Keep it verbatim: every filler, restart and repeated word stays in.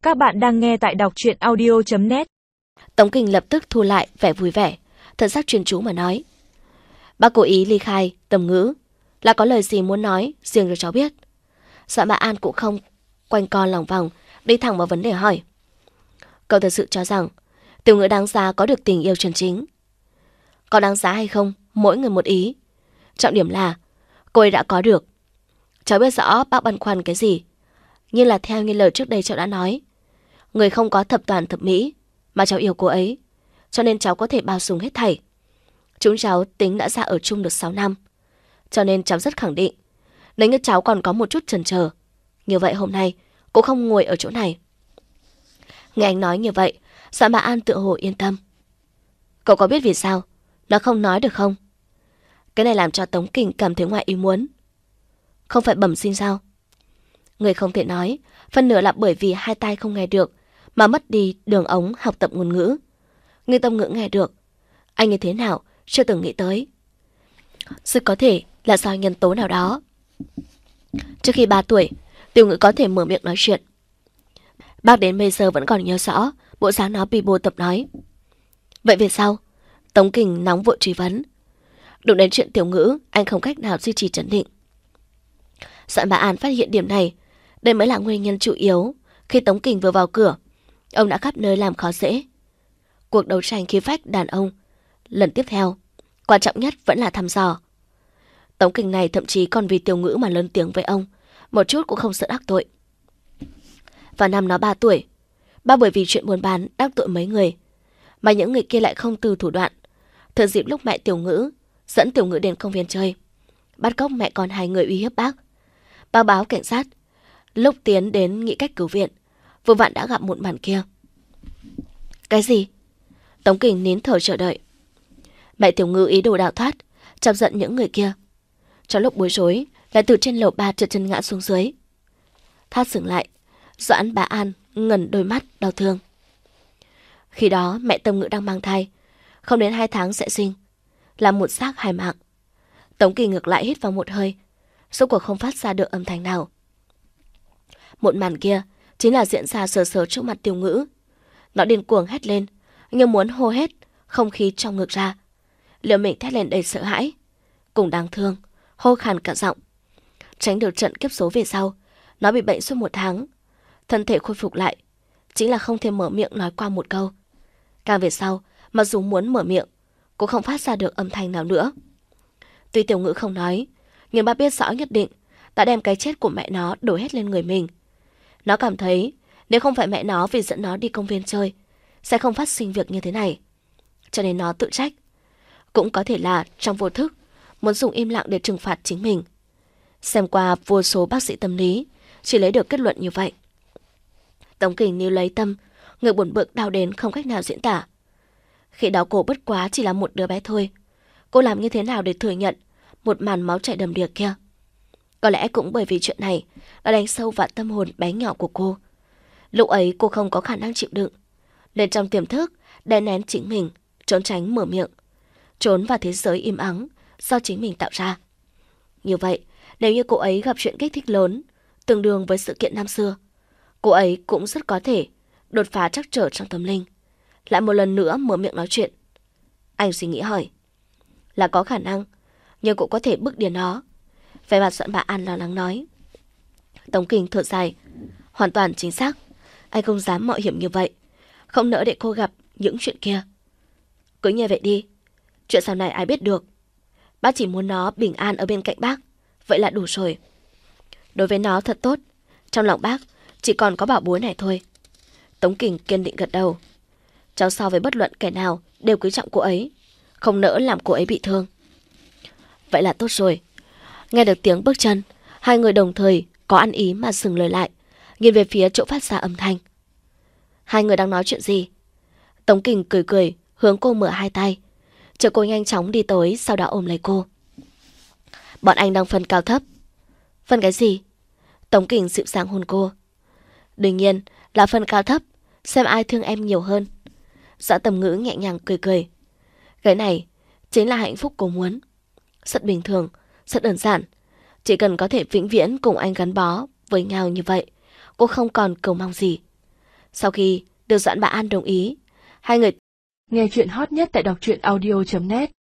Các bạn đang nghe tại đọc truyện audio chấm net. Tống Kình lập tức thu lại vẻ vui vẻ, thần sắc chuyên chú mà nói. Bác cố ý ly khai, Tầm Ngữ, là có lời gì muốn nói, riêng cho cháu biết. Doãn Bá An cũng không quanh co lòng vòng, đi thẳng vào vấn đề hỏi. Cậu thật sự cho rằng Tiểu Ngữ đáng giá có được tình yêu chân chính? Có đáng giá hay không, mỗi người một ý. Trọng điểm là cô ấy đã có được. Cháu biết rõ bác băn khoăn cái gì, nhưng là theo như lời trước đây cháu đã nói, người không có thập toàn thập mỹ, mà cháu yêu cô ấy, cho nên cháu có thể bao dung hết thảy. Chúng cháu tính đã ra ở chung được sáu năm, cho nên cháu rất khẳng định, nếu như cháu còn có một chút chần chờ, như vậy hôm nay cũng không ngồi ở chỗ này. Nghe anh nói như vậy, Doãn Bá An tựa hồ yên tâm. Cậu có biết vì sao nó không nói được không? Cái này làm cho Tống Kình cảm thấy ngoài ý muốn. Không phải bẩm sinh sao? Người không thể nói, phần nửa là bởi vì hai tai không nghe được mà mất đi đường ống học tập ngôn ngữ. Người Tâm Ngữ nghe được, anh như thế nào chưa từng nghĩ tới. Rất có thể là do nhân tố nào đó. Trước khi ba tuổi, Tiểu Ngữ có thể mở miệng nói chuyện. Bác đến bây giờ vẫn còn nhớ rõ bộ dáng nó bị bồ tập nói. Vậy về sau? Tống Kình nóng vội truy vấn. Đụng đến chuyện Tiểu Ngữ, anh không cách nào duy trì trấn định. Doãn Bá An phát hiện điểm này, đây mới là nguyên nhân chủ yếu. Khi Tống Kình vừa vào cửa, ông đã khắp nơi làm khó dễ. Cuộc đấu tranh khí phách đàn ông lần tiếp theo, quan trọng nhất vẫn là thăm dò. Tống Kình này thậm chí còn vì Tiểu Ngữ mà lớn tiếng với ông, một chút cũng không sợ đắc tội. Vào năm nó ba tuổi, ba bởi vì chuyện buôn bán đắc tội mấy người, mà những người kia lại không từ thủ đoạn. Thừa dịp lúc mẹ Tiểu Ngữ dẫn Tiểu Ngữ đến công viên chơi, bắt cóc mẹ con hai người uy hiếp bác. Báo báo cảnh sát, lúc tiến đến nghĩ cách cứu viện, vừa vặn đã gặp một màn kia. Cái gì? Tống Kình nín thở chờ đợi. Mẹ Tiểu Ngữ ý đồ đào thoát, chọc giận những người kia. Trong lúc bối rối, lại từ trên lầu ba trượt chân ngã xuống dưới. Thát dừng lại, Doãn Bá An ngẩn đôi mắt đau thương. Khi đó mẹ Tâm Ngữ đang mang thai, không đến hai tháng sẽ sinh, là một xác hai mạng. Tống Kình ngược lại hít vào một hơi, rốt cuộc không phát ra được âm thanh nào. Một màn kia chính là diễn ra sờ sờ trước mặt Tiểu Ngữ. Nó điên cuồng hét lên, như muốn hô hết không khí trong ngực ra. Liều mình thét lên đầy sợ hãi, cùng đáng thương, hô khàn cả giọng. Tránh được trận kiếp số về sau, nó bị bệnh suốt một tháng, thân thể khôi phục lại, chính là không thể mở miệng nói qua một câu. Càng về sau, mặc dù muốn mở miệng, cũng không phát ra được âm thanh nào nữa. Tuy Tiểu Ngữ không nói, nhưng bác biết rõ nhất định đã đem cái chết của mẹ nó đổ hết lên người mình. Nó cảm thấy nếu không phải mẹ nó vì dẫn nó đi công viên chơi, sẽ không phát sinh việc như thế này. Cho nên nó tự trách. Cũng có thể là trong vô thức muốn dùng im lặng để trừng phạt chính mình. Xem qua vô số bác sĩ tâm lý, chỉ lấy được kết luận như vậy. Tống Kình níu lấy tâm, người buồn bực đau đến không cách nào diễn tả. Khi đó cô bất quá chỉ là một đứa bé thôi. Cô làm như thế nào để thừa nhận một màn máu chảy đầm đìa kia? Có lẽ cũng bởi vì chuyện này đã đánh sâu vào tâm hồn bé nhỏ của cô. Lúc ấy cô không có khả năng chịu đựng, nên trong tiềm thức đè nén chính mình, trốn tránh mở miệng, trốn vào thế giới im ắng do chính mình tạo ra. Như vậy, nếu như cô ấy gặp chuyện kích thích lớn, tương đương với sự kiện năm xưa, cô ấy cũng rất có thể đột phá trắc trở trong tâm linh, lại một lần nữa mở miệng nói chuyện. Anh suy nghĩ hỏi. Là có khả năng, nhưng cũng có thể bức điên nó. Vẻ mặt Doãn Bá An lo lắng nói. Tống Kình thở dài. Hoàn toàn chính xác, anh không dám mạo hiểm như vậy, không nỡ để cô gặp những chuyện kia. Cứ như vậy đi, chuyện sau này ai biết được. Bác chỉ muốn nó bình an ở bên cạnh bác, vậy là đủ rồi. Đối với nó thật tốt, trong lòng bác chỉ còn có bảo bối này thôi. Tống Kình kiên định gật đầu. Cháu so với bất luận kẻ nào đều quý trọng cô ấy, không nỡ làm cô ấy bị thương. Vậy là tốt rồi. Nghe được tiếng bước chân, hai người đồng thời có ăn ý mà dừng lời lại, nhìn về phía chỗ phát ra âm thanh. Hai người đang nói chuyện gì? Tống Kình cười cười, hướng cô mở hai tay, chờ cô nhanh chóng đi tới, sau đó ôm lấy cô. Bọn anh đang phân cao thấp. Phân cái gì? Tống Kình dịu dàng hôn cô. Đương nhiên là phân cao thấp, xem ai thương em nhiều hơn. Doãn Tầm Ngữ nhẹ nhàng cười cười. Cái này chính là hạnh phúc cô muốn. Rất bình thường, rất đơn giản. Chỉ cần có thể vĩnh viễn cùng anh gắn bó với nhau như vậy, cô không còn cầu mong gì. Sau khi được Doãn Bá An đồng ý, hai người nghe chuyện hot nhất tại đọc truyện audio chấm net.